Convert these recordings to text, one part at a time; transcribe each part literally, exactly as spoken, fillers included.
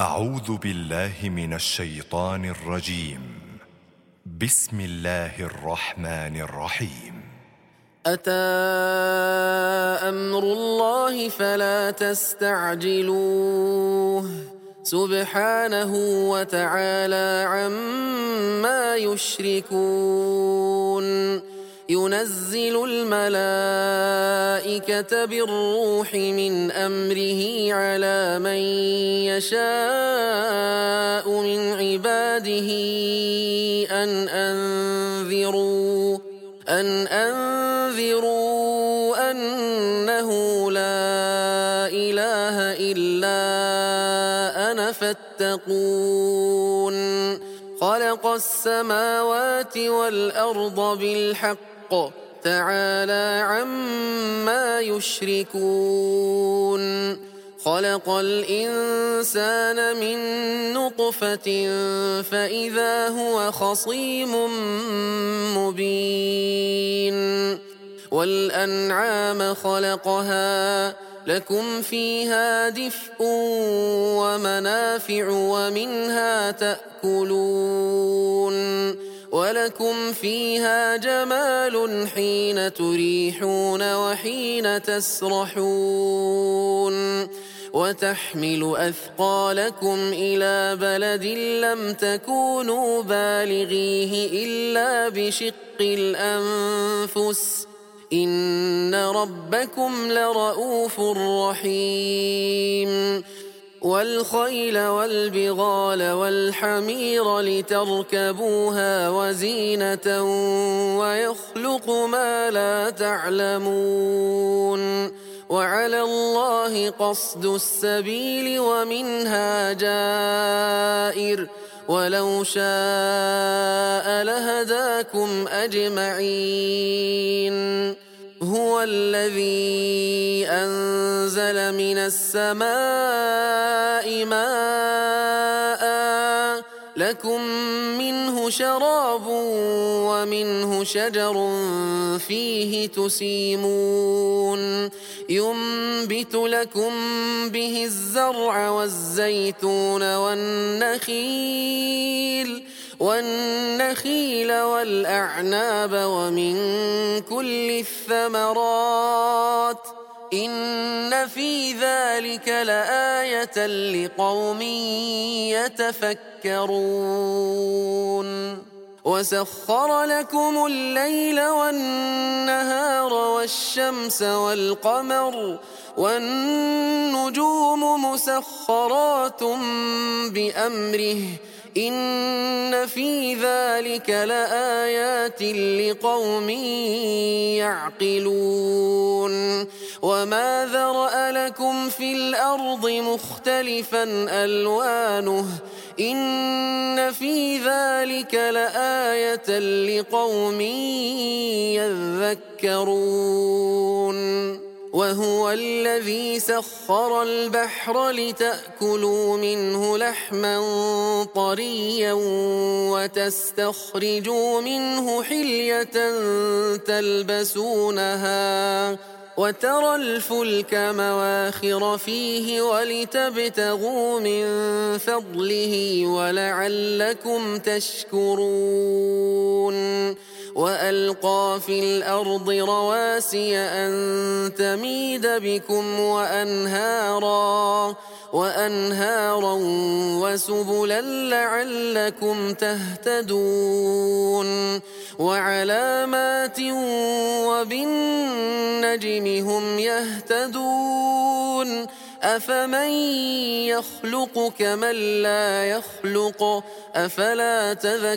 أعوذ بالله من الشيطان الرجيم. بسم الله الرحمن الرحيم. أتى أمر الله فلا تستعجلوه سبحانه وتعالى عما يشركون ينزل الملائكة بالروح من أمره على من يشاء من عباده أن أنذروا أن أنذروا أنه لا إله إلا أنا فاتقون خلق السماوات والأرض بالحق تعالى عما يشركون خلق الإنسان من نطفة فإذا هو خصيم مبين والأنعام خلقها لكم فيها دفء ومنافع ومنها تأكلون ولكم فيها جمال حين تريحون وحين تسرحون وتحمل أثقالكم إلى بلد لم تكونوا بالغيه إلا بشق الأنفس إن ربكم لرؤوف رحيم والخيل والبغال والحمير لتركبوها وزينة ويخلق ما لا تعلمون وعلى الله قصد السبيل ومنها جائر ولو شاء لهداكم أجمعين هو الذي أنزل من السماء ماء لكم منه شراب ومنه شجر فيه تسيمون ينبت لكم به الزرع والزيتون والنخيل والنخيل والأعناب ومن كل الثمرات إن في ذلك لآية لقوم يتفكرون وسخر لكم الليل والنهار والشمس والقمر والنجوم مسخرات بأمره إن في ذلك لآيات لقوم يعقلون وما ذرأ لكم في الأرض مختلفا ألوانه إن في ذلك لآية لقوم يذكرون وهو الذي سخر البحر لتأكلوا منه لحما طريا وتستخرجوا منه حلية تلبسونها وترى الفلك مواخر فيه ولتبتغوا من فضله ولعلكم تشكرون وألقى في الأرض رواسي أن تميد بكم وأنهارا وأنهارا وسبلا لعلكم تهتدون وعلامات وبالنجم هم يهتدون أفمن يخلق كمن لا يخلق أفلا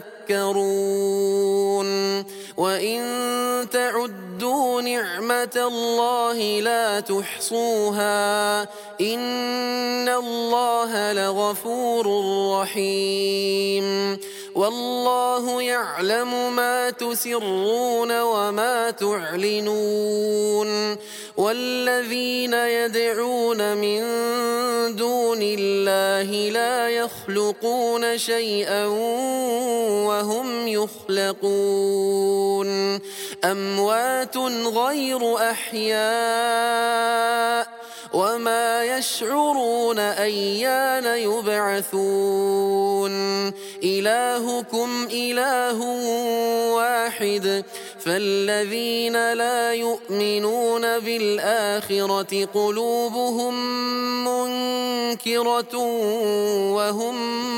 تذكرون وإن تعدوا نعمة الله لا تحصوها إن الله لغفور رحيم والله يعلم ما تسرون وما تعلنون والذين يدعون من دون الله لا يخلقون شيئا وهم يخلقون أموات غير أحياء وما يشعرون أيان يبعثون إلهكم إله واحد فالذين لا يؤمنون بالآخرة قلوبهم منكرة وهم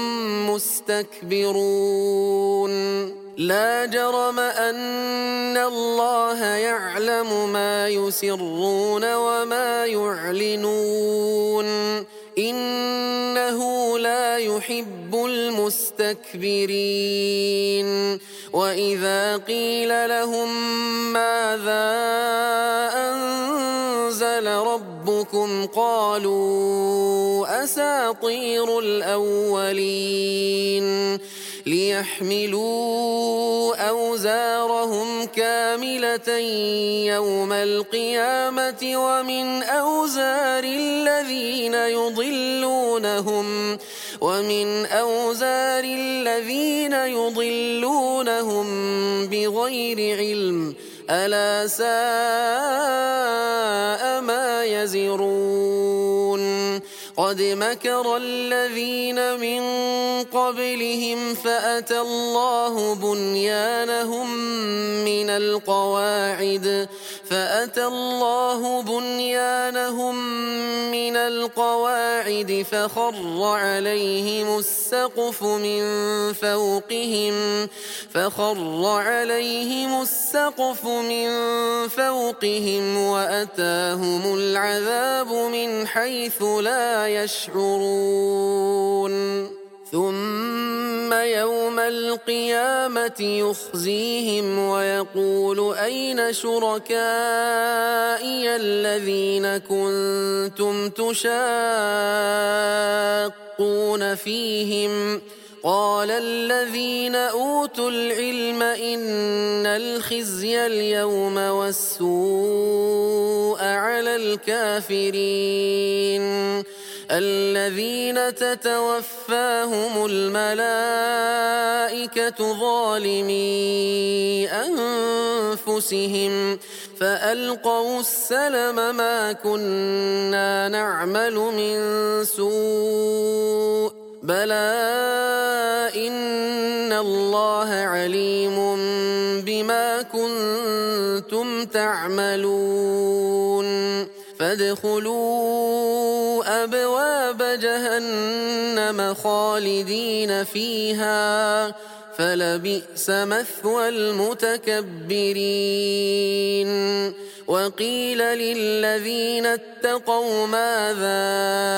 مستكبرون لا جرم أن الله يعلم ما يسرون وما يعلنون إنه لا يحب المستكبرين وإذا قيل لهم ماذا أنزل ربكم قالوا أساطير الأولين ليحملوا أوزارهم كاملة يوم القيامة ومن أوزار الذين يضلونهم ومن أوزار الذين يضلونهم بغير علم ألا ساء ما يزرون قد مكر الذين من قبلهم فأتى الله بنيانهم من القواعد فأتى الله بنيانهم من القواعد فخر عليهم السقف من فوقهم فخر عليهم السقف من فوقهم وأتاهم العذاب من حيث لا يشعرون ثم يوم القيامة يخزيهم ويقول أين شركائي الذين كنتم تشاقون فيهم قال الذين أوتوا العلم إن الخزي اليوم والسوء على الكافرين الذين تتوفاهم الملائكة ظالمي أنفسهم فألقوا السلم ما كنا نعمل من سوء بلى إن الله عليم بما كنتم تعملون فادخلوا أبواب جهنم خالدين فيها فلبئس مثوى المتكبرين وقيل للذين اتقوا ماذا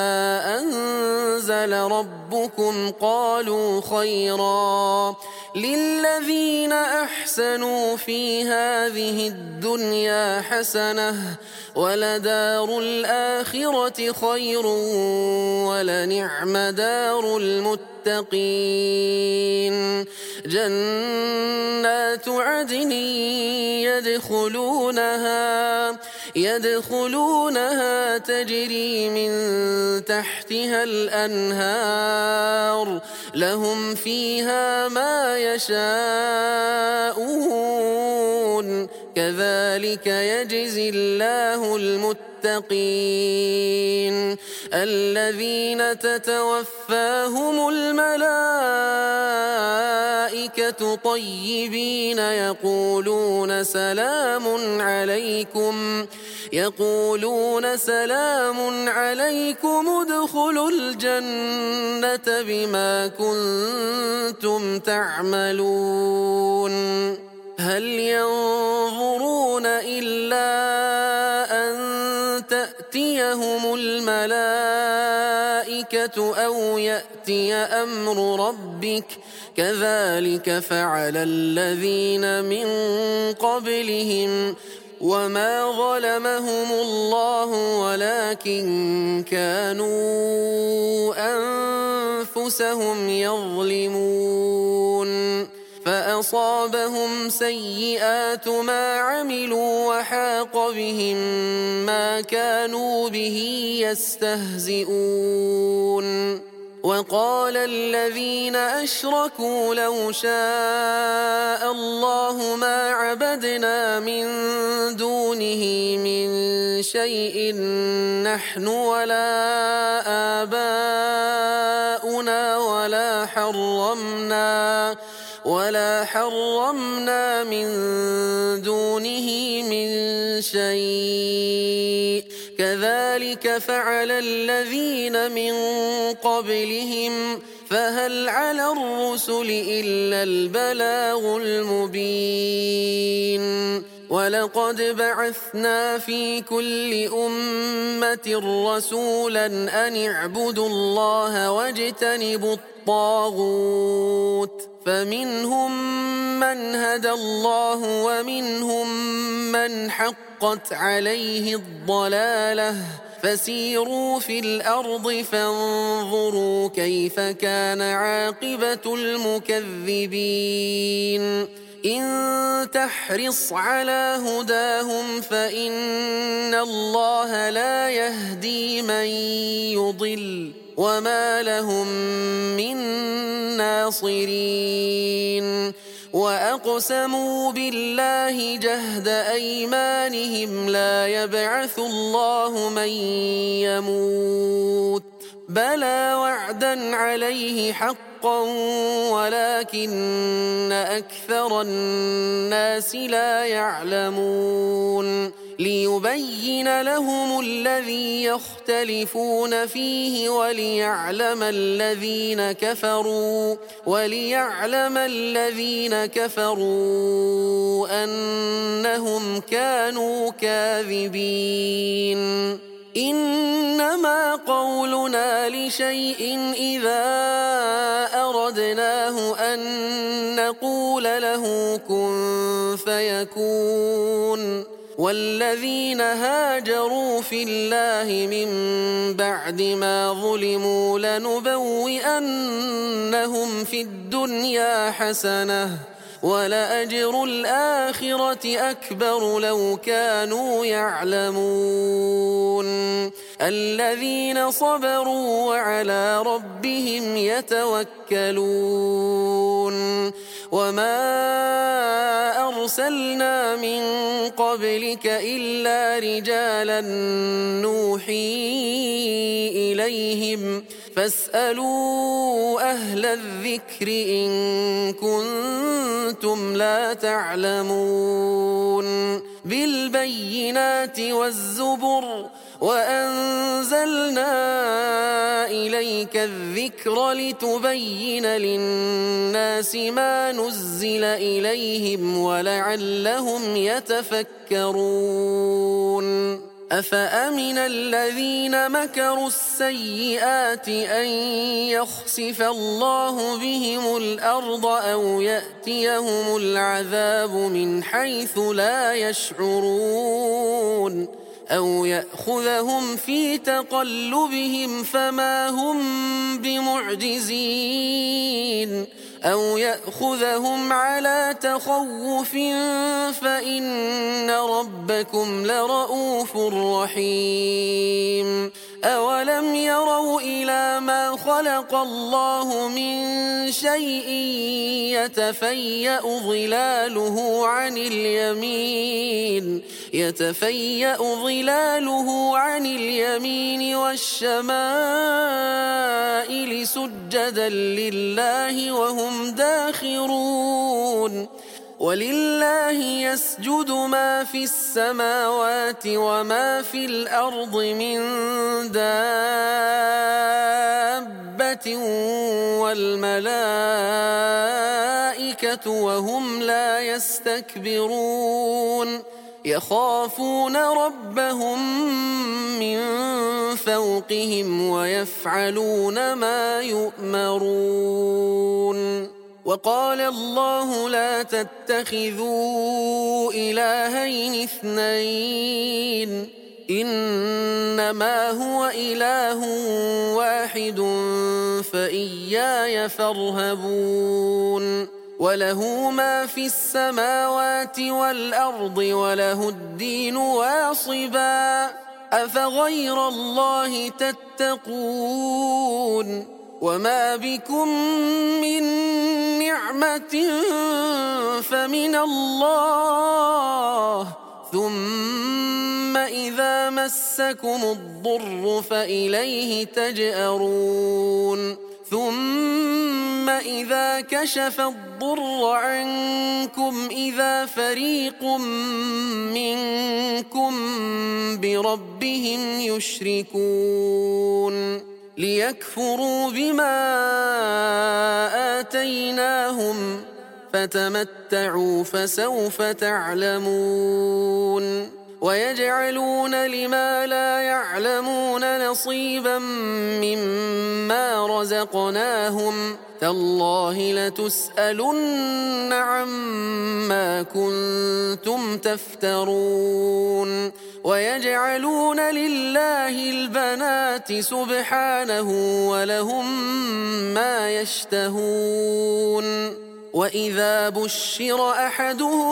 أنزل ربكم قالوا خيرا للذين أحسنوا في هذه الدنيا حسنة ولدار الآخرة خير ولنعم دار المتقين جنات عدن يدخلونها يدخلونها تجري من تحتها الأنهار لهم فيها ما يشاءون كذلك يجزي الله المتقين الذين تتوفاهم الملائكة طيبين يقولون سلام عليكم يقولون سلام عليكم ادخلوا الجنة بما كنتم تعملون هل ينظرون إلا أن تأتيهم الملائكة أو يأتي أمر ربك كذلك فعل الذين من قبلهم وما ظلمهم الله ولكن كانوا أنفسهم يظلمون فأصابهم سيئات ما عملوا وحاق بهم ما كانوا به يستهزئون وقال الذين أشركوا لو شاء الله ما عبدنا من دونه من شيء نحن ولا آباؤنا ولا حرمنا ولا حرمنا من دونه من شيء كذلك فعل الذين من قبلهم فهل على الرسل إلا البلاغ المبين ولقد بعثنا في كل أمة رسولا أن اعبدوا الله واجتنبوا الطاغوت فمنهم من هدى الله ومنهم من حقت عليه الضلالة فسيروا في الأرض فانظروا كيف كان عاقبة المكذبين إن تحرص على هداهم فإن الله لا يهدي من يضل وما لهم من ناصرين وأقسموا بالله جهد أيمانهم لا يبعث الله من يموت بلى وعدا عليه حقا ولكن أكثر الناس لا يعلمون ليبين لهم الذي يختلفون فيه وليعلم الذين كفروا وليعلم الذين كفروا أنهم كانوا كاذبين إنما قولنا لشيء إذا أردناه أن نقول له كن فيكون والذين هاجروا في الله من بعد ما ظلموا لنبوئنهم في الدنيا حسنة ولأجر الآخرة أكبر لو كانوا يعلمون الذين صبروا وعلى ربهم يتوكلون وما أرسلنا من قبلك إلا رجالا نوحي إليهم فاسألوا أهل الذكر إن كنتم لا تعلمون بالبينات والزبر وأنزلنا إليك الذكر لتبين للناس ما نزل إليهم ولعلهم يتفكرون أفأمن الذين مكروا السيئات أن يخسف الله بهم الأرض أو يأتيهم العذاب من حيث لا يشعرون أو يأخذهم في تقلبهم فما هم بمعجزين أو يأخذهم على تخوف فإن ربكم لرؤوف رحيم أولم يروا إلى ما خلق الله من شيء يتفيأ ظلاله عن اليمين يتفيأ ظلاله عن اليمين والشمائل سجدا لله وهم داخرون ولله يسجد ما في السماوات وما في الأرض من دابة والملائكة وهم لا يستكبرون يخافون ربهم من فوقهم ويفعلون ما يؤمرون وقال الله لا تتخذوا إلهين اثنين إنما هو إله واحد فإياي فارهبون وله ما في السماوات والأرض وله الدين واصبا أفغير الله تتقون وما بكم من نعمة فمن الله ثم إذا مسكم الضر فإليه تجأرون ثم إذا كشف الضر عنكم إذا فريق منكم بربهم يشركون ليكفروا بما آتيناهم فتمتعوا فسوف تعلمون ويجعلون لما لا يعلمون نصيبا مما رزقناهم تالله لتسألن عما كنتم تفترون ويجعلون لله البنات سبحانه ولهم ما يشتهون وإذا بشر أحدهم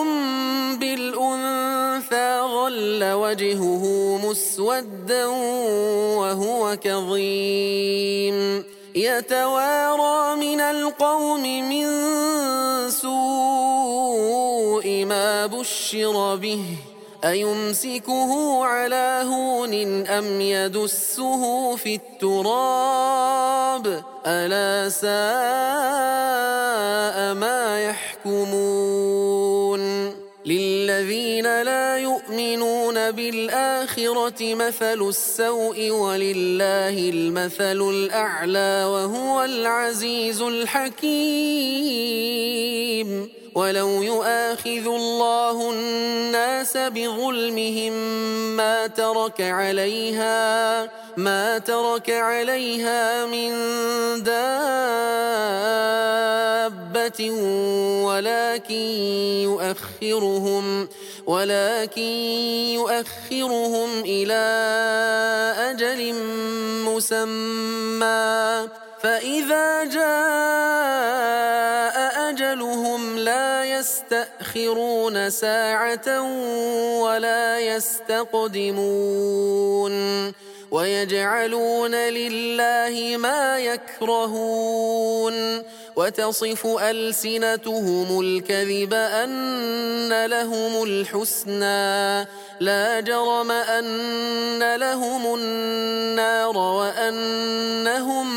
بالأنثى ظل وجهه مسودا وهو كظيم يتوارى من القوم من سوء ما بشر به أيمسكه على هون أم يدسه في التراب ألا ساء ما يحكمون للذين لا يؤمنون بالآخرة مثل السوء ولله المثل الأعلى وهو العزيز الحكيم ولو يؤاخذ الله الناس بظلمهم ما ترك عليها ما ترك عليها من دابة ولكن يؤخرهم ولكن يؤخرهم إلى أجل مسمى فإذا جاء أجلهم لا يستأخرون ساعة ولا يستقدمون ويجعلون لله ما يكرهون وتصف ألسنتهم الكذب أن لهم الحسنى لا جرم أن لهم النار وأنهم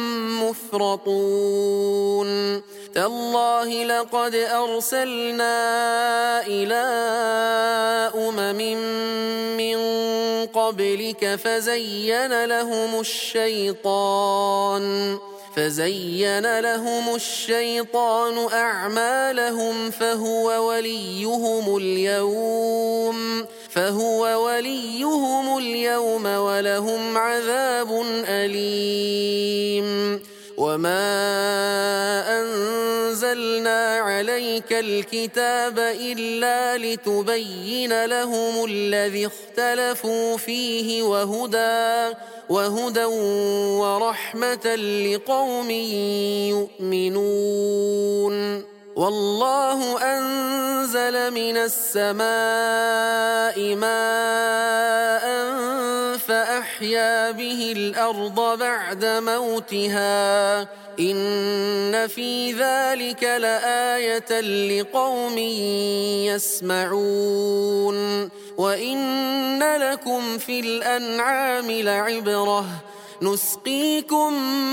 مفرطون تالله لقد أرسلنا إلى أمم من قبلك فزين لهم الشيطان فزين لهم الشيطان أعمالهم فهو وليهم اليوم فهو وليهم اليوم ولهم عذاب أليم وما أنزلنا عليك الكتاب إلا لتبين لهم الذي اختلفوا فيه وهدى وهدى ورحمة لقوم يؤمنون والله أنزل من السماء ماء فأحيا به الأرض بعد موتها إن في ذلك لآية لقوم يسمعون وإن لكم في الأنعام لعبرة نسقيكم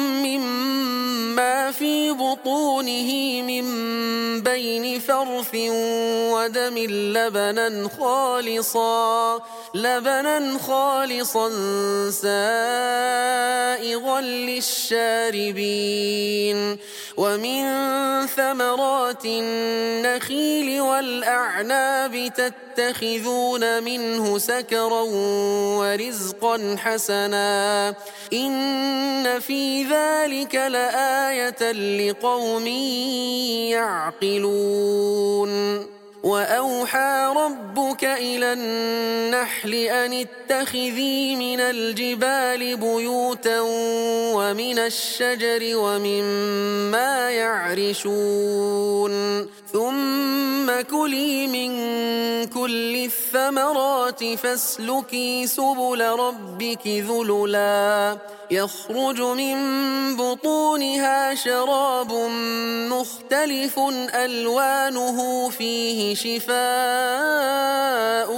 مما في بطونه من بين فرث ودم لبنا خالصا لبنا خالصا سائغا للشاربين ومن ثمرات النخيل والأعناب تتخذون منه سكرا ورزقا حسنا إن في ذلك لآية لقوم يعقلون وأوحى ربك إلى النحل أن اتخذي من الجبال بيوتا ومن الشجر ومما يعرشون ثم كلي من كل الثمرات الثمرات فاسلكي سبل ربك ذللا يخرج من بطونها شراب مختلف ألوانه فيه شفاء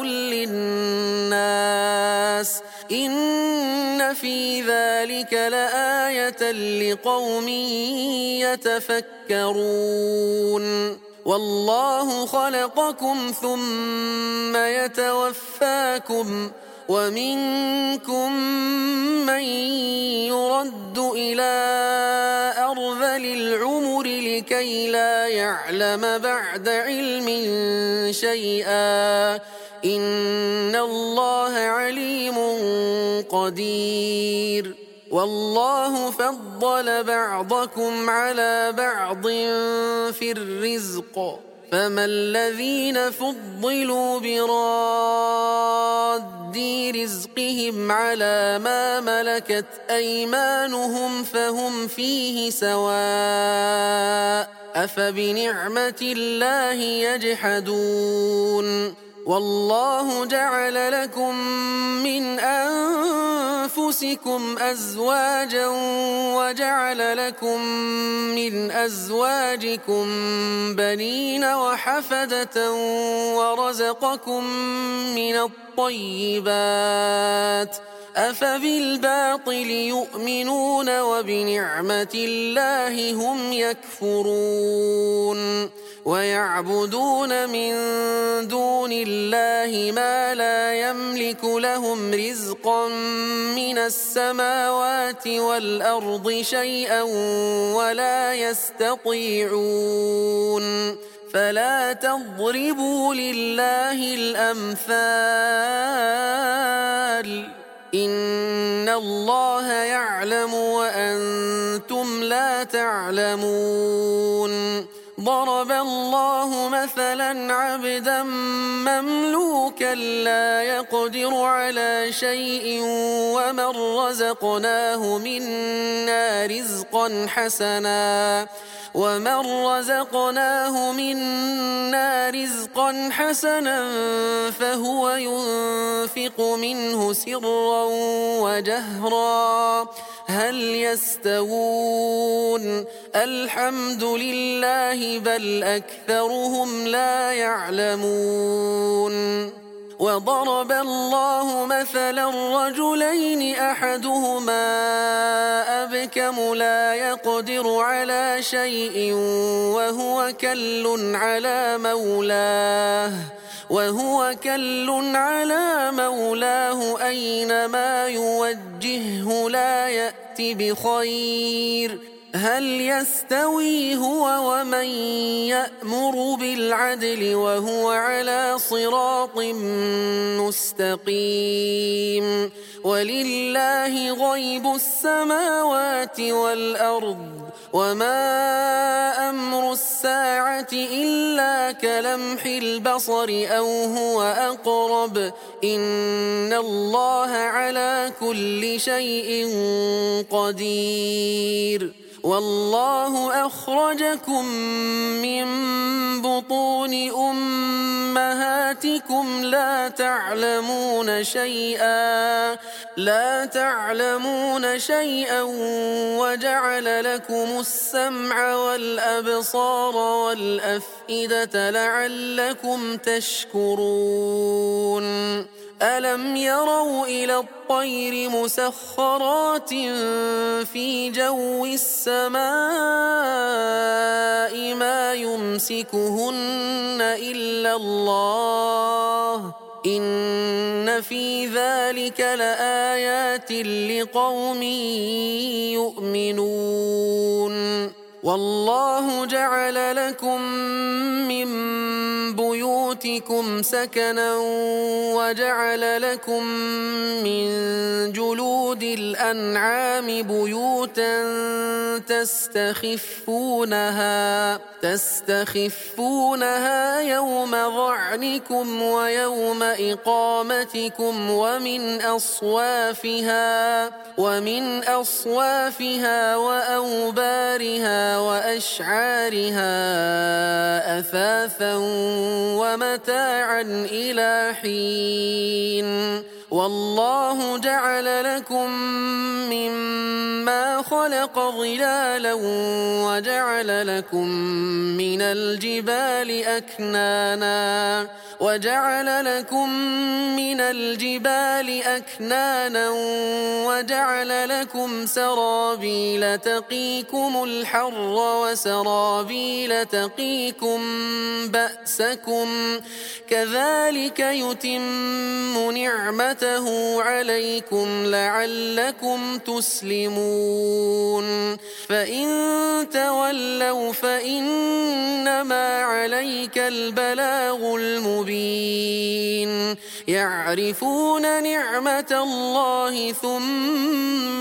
للناس إن في ذلك لآية لقوم يتفكرون والله خلقكم ثم يتوفاكم ومنكم من يرد إلى أرذل العمر لكي لا يعلم بعد علم شيئا إن الله عليم قدير والله فضل بعضكم على بعض في الرزق فما الذين فضلوا براد رزقهم على ما ملكت أيمانهم فهم فيه سواء أفبنعمة الله يجحدون والله جعل لكم من أنفسكم أزواجا وجعل لكم من أزواجكم بنين وحفدة ورزقكم من الطيبات أفبالباطل يؤمنون وبنعمة الله هم يكفرون ويعبدون من دون الله ما لا يملك لهم رزقا من السماوات والأرض شيئا ولا يستطيعون فلا تضربوا لله الأمثال إن الله يعلم وأنتم لا تعلمون ضرب الله مثلا عبدا مملوكا لا يقدر على شيء ومن رزقناه منا رزقا حسنا ومن رزقناه منا رزقا حسنا فهو ينفق منه سرا وجهرا هل يستوون الحمد لله بل أكثرهم لا يعلمون وضرب الله مثلا رجلين أحدهما أبكم لا يقدر على شيء وهو كل على مولاه وهو كل على مولاه أينما يوجهه لا يأتي بخير هل يستوي هو ومن يأمر بالعدل وهو على صراط مستقيم ولله غيب السماوات والأرض وما أمر الساعة إلا كلمح البصر أو هو أقرب إن الله على كل شيء قدير والله أخرجكم من بطون أمهاتكم لا تعلمون شيئا لا تعلمون شيئا وجعل لكم السمع والأبصار والأفئدة لعلكم تشكرون ألم يروا إلى الطير مسخرات في جو السماء ما يمسكهن إلا الله إن في ذلك لآيات لقوم يؤمنون والله جعل لكم من بيوتكم سكنا وجعل لكم من جلود الأنعام بيوتا تستخفونها تستخفونها يوم ظعنكم ويوم إقامتكم ومن أصوافها ومن أصوافها وأوبارها وأشعارها أثاثا ومتاعا متاعا إلى حين والله جعل لكم مما خلق ظلالا وجعل لكم من الجبال أكنانا وجعل لكم من الجبال أكنانا وجعل لكم سرابيل تقيكم الحر وسرابيل تقيكم بأسكم كذلك يتم نعمته عليكم لعلكم تسلمون فإن تولوا فإنما عليك البلاغ المبين يعرفون نعمة الله ثم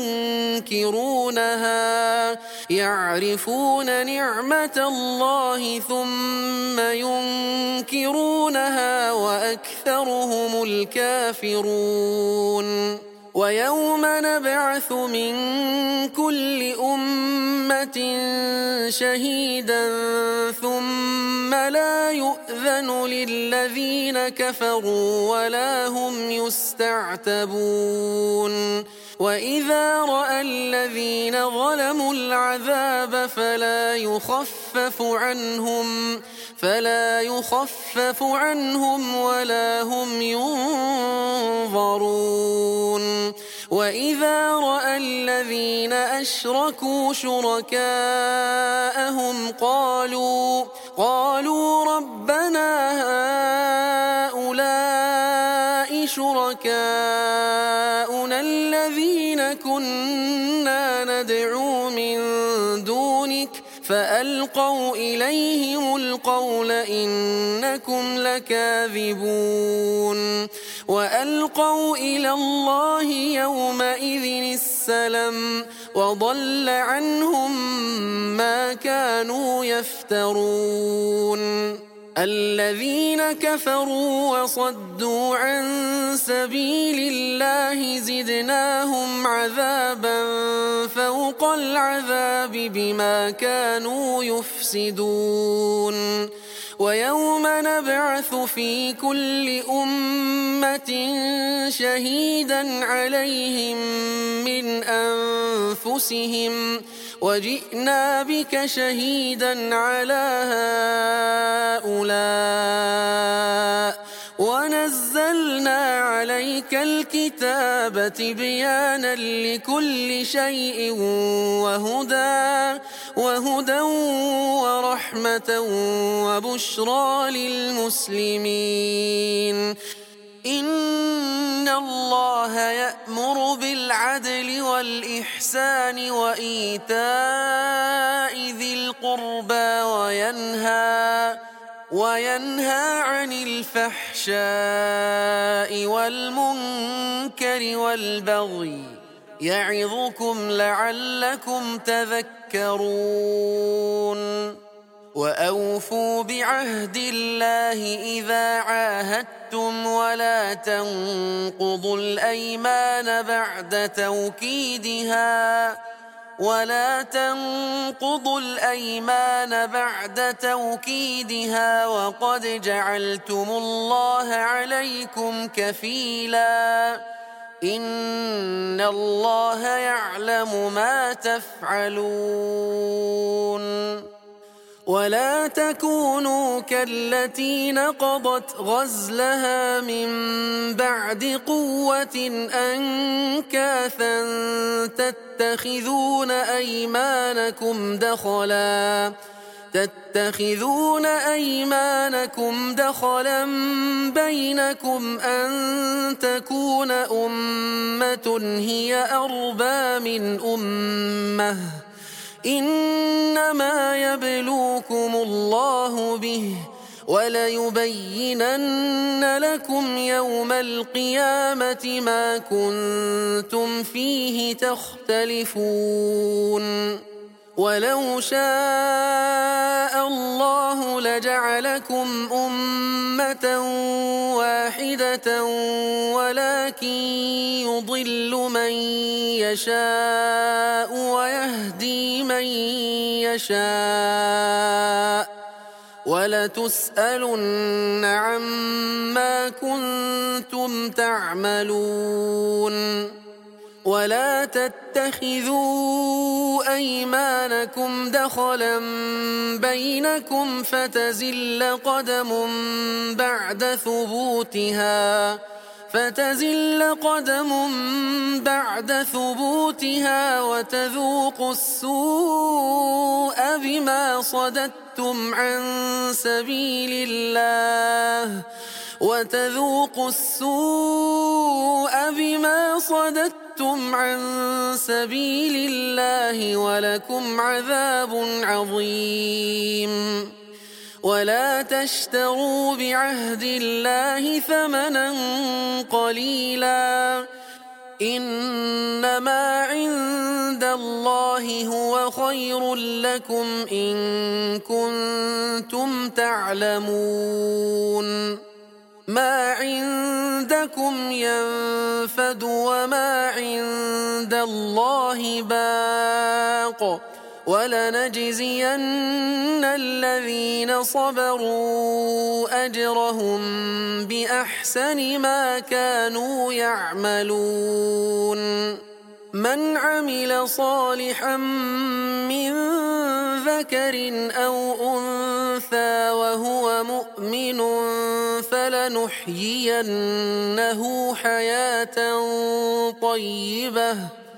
ينكرونها يعرفون نعمة الله ثم ينكرونها وأكثرهم الكافرون ويوم نبعث من كل أمة شهيدا ثم لا يؤذن للذين كفروا ولا هم يستعتبون وإذا رأى الذين ظلموا العذاب فلا يخفف عنهم فلا يخفف عنهم ولا هم ينظرون وإذا رأى الذين أشركوا شركاءهم قالوا قالوا ربنا هؤلاء شركاؤنا الذين كنا ندعو من دونك فألقوا إليهم القول إنكم لكاذبون وألقوا إلى الله يومئذ السلم وضل عنهم ما كانوا يفترون الذين كفروا وصدوا عن سبيل الله زدناهم عذابا فوق العذاب بما كانوا يفسدون ويوم نبعث في كل أمة شهيدا عليهم من أنفسهم وجئنا بك شهيدا على هؤلاء ونزلنا عليك الكتاب تبيانا لكل شيء وهدى وهدى ورحمة وبشرى للمسلمين إن الله يأمر بالعدل والإحسان وإيتاء ذي القربى وينهى وينهى عن الفحشاء والمنكر والبغي يعظكم لعلكم تذكرون وأوفوا بعهد الله إذا عاهدتم ولا تنقضوا الأيمان بعد توكيدها ولا تنقضوا الأيمان بعد توكيدها وقد جعلتم الله عليكم كفيلا إن الله يعلم ما تفعلون ولا تكونوا كالتي نقضت غزلها من بعد قوة أنكاثا تتخذون أيمانكم دخلا تتخذون أيمانكم دخلا بينكم أن تكون أمة هي أربى من أمة إنما يبلوكم الله به وليبينن لكم يوم القيامة ما كنتم فيه تختلفون ولو شاء الله لجعلكم أمة واحدة ولكن يضل من يشاء ويهدي من يشاء وَلَتُسْأَلُنَّ عَمَّا كُنتُمْ تَعْمَلُونَ وَلَا تَتَّخِذُوا أَيْمَانَكُمْ دَخَلًا بَيْنَكُمْ فَتَزِلَّ قَدَمٌ بَعْدَ ثُبُوتِهَا فتزل قدم بعد ثبوتها وتذوقوا السوء بما صددتم عن سبيل الله وتذوقوا السوء بما صددتم عن سبيل الله ولكم عذاب عظيم ولا تشتروا بعهد الله ثمنا قليلا إنما عند الله هو خير لكم إن كنتم تعلمون ما عندكم ينفد وما عند الله باق ولنجزين الذين صبروا أجرهم بأحسن ما كانوا يعملون من عمل صالحا من ذكر أو أنثى وهو مؤمن فلنحيينه حياة طيبة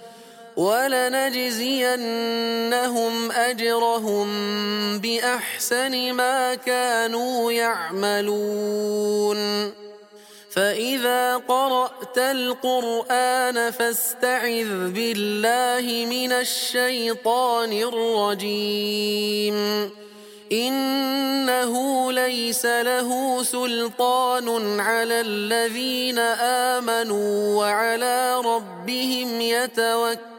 ولنجزينهم أجرهم بأحسن ما كانوا يعملون فإذا قرأت القرآن فاستعذ بالله من الشيطان الرجيم إنه ليس له سلطان على الذين آمنوا وعلى ربهم يتوكلون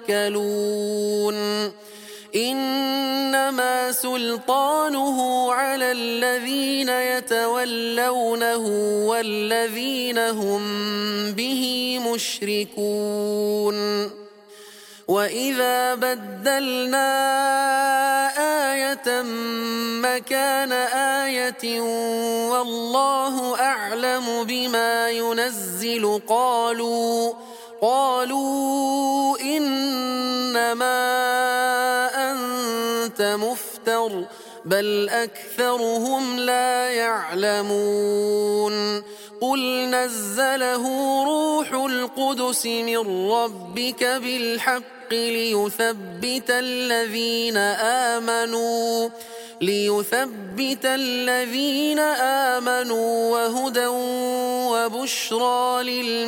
إنما سلطانه على الذين يتولونه والذين هم به مشركون وإذا بدلنا آية مكان آية والله أعلم بما ينزل قالوا قالوا إنما أنت مفتر بل أكثرهم لا يعلمون قل نزله روح القدس من ربك بالحق ليثبت الذين آمنوا ليثبت الذين آمنوا وهدى وبشرى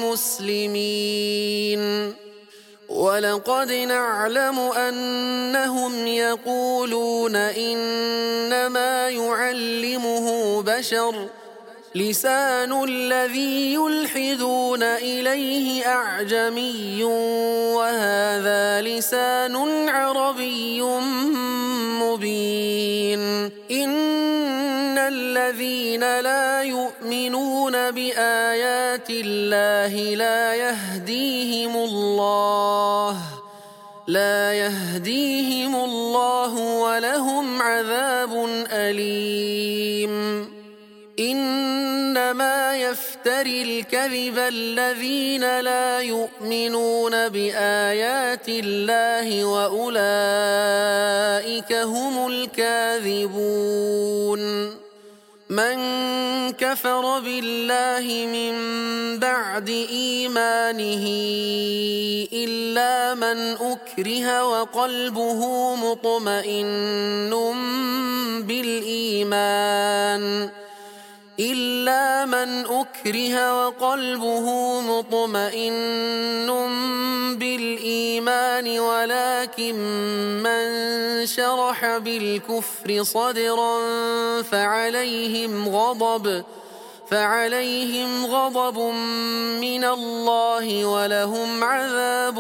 للمسلمين ولقد نعلم أنهم يقولون إنما يعلمه بشر لسان الذي يلحدون إليه أعجمي وهذا لسان عربي مبين إن الذين لا يؤمنون بآيات الله لا يهديهم الله لا يهديهم الله ولهم عذاب أليم إنما يفتري الكذب الذين لا يؤمنون بآيات الله وأولئك هم الكاذبون من كفر بالله من بعد إيمانه إلا من أكره وقلبه مطمئن بالإيمان إلا من أكره وقلبه مطمئن بالإيمان ولكن من شرح بالكفر صدرا فعليهم غضب فعليهم غضب من الله ولهم عذاب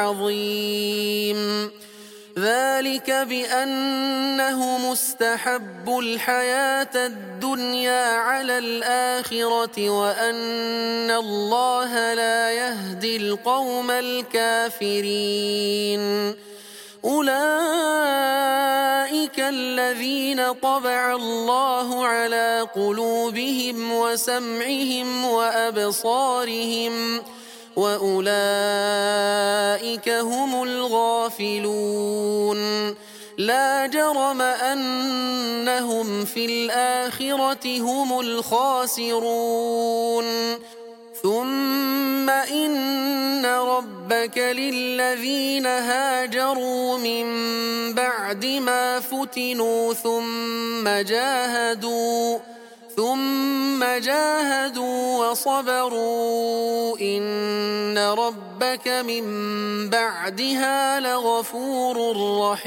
عظيم ذلك بأنه مستحب الحياة الدنيا على الآخرة وأن الله لا يهدي القوم الكافرين أولئك أولئك الذين طبع الله على قلوبهم وسمعهم وأبصارهم وأولئك هم الغافلون لا جرم أنهم في الآخرة هم الخاسرون ثم إن ربك للذين هاجروا من بعد ما فتنوا ثم جاهدوا ثم جاهدوا وصبروا إن ربك من بعدها لغفور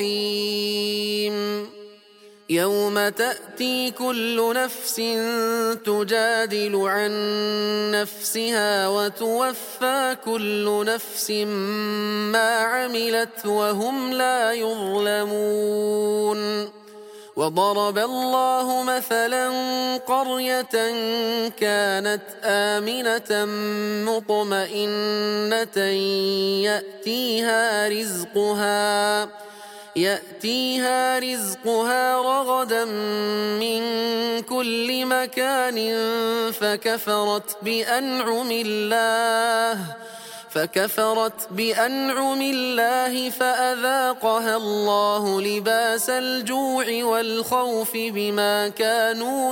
رحيم يوم تأتي كل نفس تجادل عن نفسها وتوفى كل نفس ما عملت وهم لا يظلمون وضرب الله مثلا قرية كانت آمنة مطمئنة يأتيها رزقها يأتيها رزقها رغدا من كل مكان فكفرت بأنعم الله فكفرت بأنعم الله فأذاقها الله لباس الجوع والخوف بما كانوا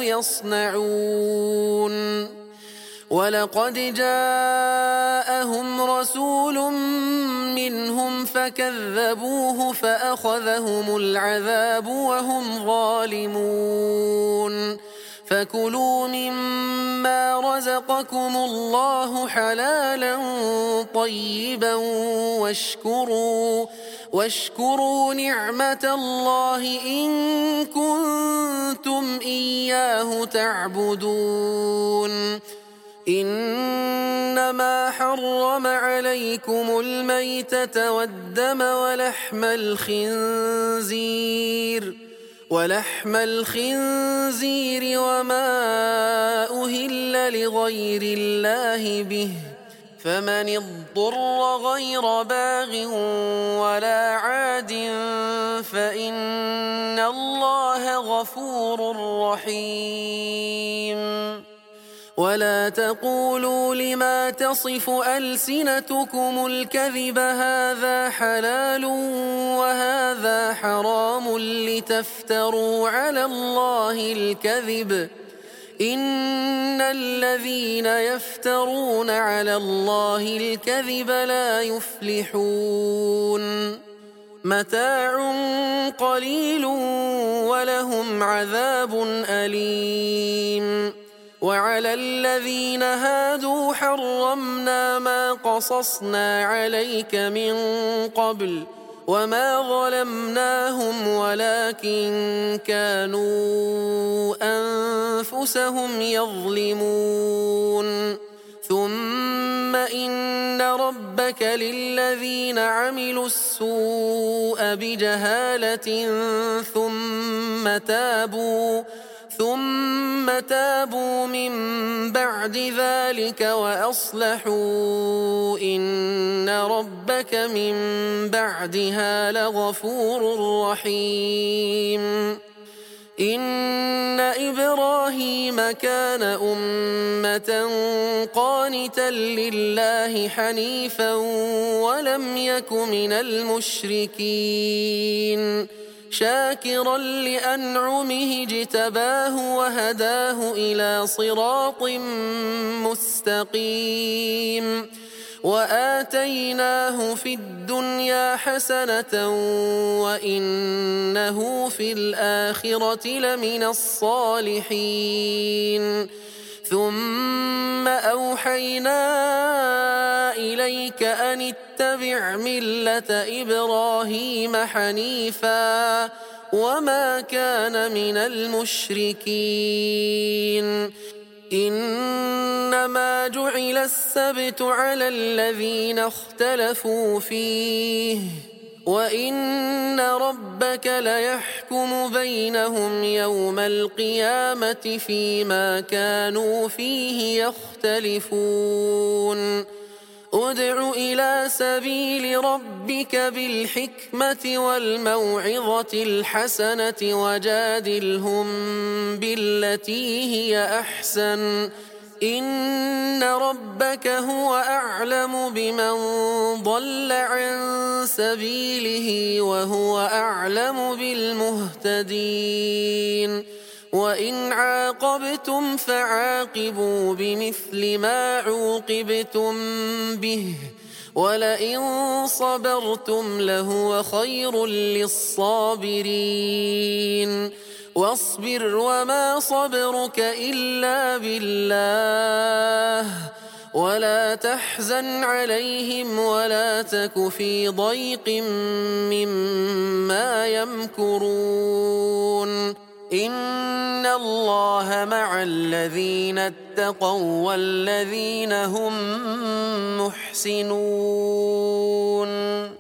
يصنعون ولقد جاءهم رسول منهم فكذبوه فأخذهم العذاب وهم ظالمون فكلوا مما رزقكم الله حلالا طيبا واشكروا واشكروا نعمة الله إن كنتم إياه تعبدون إنما حرم عليكم الميتة والدم ولحم الخنزير ولحم الخنزير وما أهل لغير الله به فمن اضطر غير باغ ولا عاد فإن الله غفور رحيم ولا تقولوا لما تصف ألسنتكم الكذب هذا حلال وهذا حرام لتفتروا على الله الكذب إن الذين يفترون على الله الكذب لا يفلحون متاع قليل ولهم عذاب أليم وعلى الذين هادوا حرمنا ما قصصنا عليك من قبل وما ظلمناهم ولكن كانوا أنفسهم يظلمون ثم إن ربك للذين عملوا السوء بجهالة ثم تابوا ثم تابوا من بعد ذلك وأصلحوا إن ربك من بعدها لغفور رحيم إن إبراهيم كان أمة قانتا لله حنيفا ولم يك من المشركين شاكرا لأنعمه اجتباه وهداه إلى صراط مستقيم وآتيناه في الدنيا حسنة وإنه في الآخرة لمن الصالحين ثم أوحينا إليك أن اتبع ملة إبراهيم حنيفا وما كان من المشركين إنما جعل السبت على الذين اختلفوا فيه وإن ربك ليحكم بينهم يوم القيامة فيما كانوا فيه يختلفون ادع إلى سبيل ربك بالحكمة والموعظة الحسنة وجادلهم بالتي هي أحسن إن ربك هو أعلم بمن ضل عن سبيله وهو أعلم بالمهتدين وإن عاقبتم فعاقبوا بمثل ما عوقبتم به ولئن صبرتم لهو خير للصابرين واصبر وما صبرك إلا بالله ولا تحزن عليهم ولا تك في ضيق مما يمكرون إن الله مع الذين اتقوا والذين هم محسنون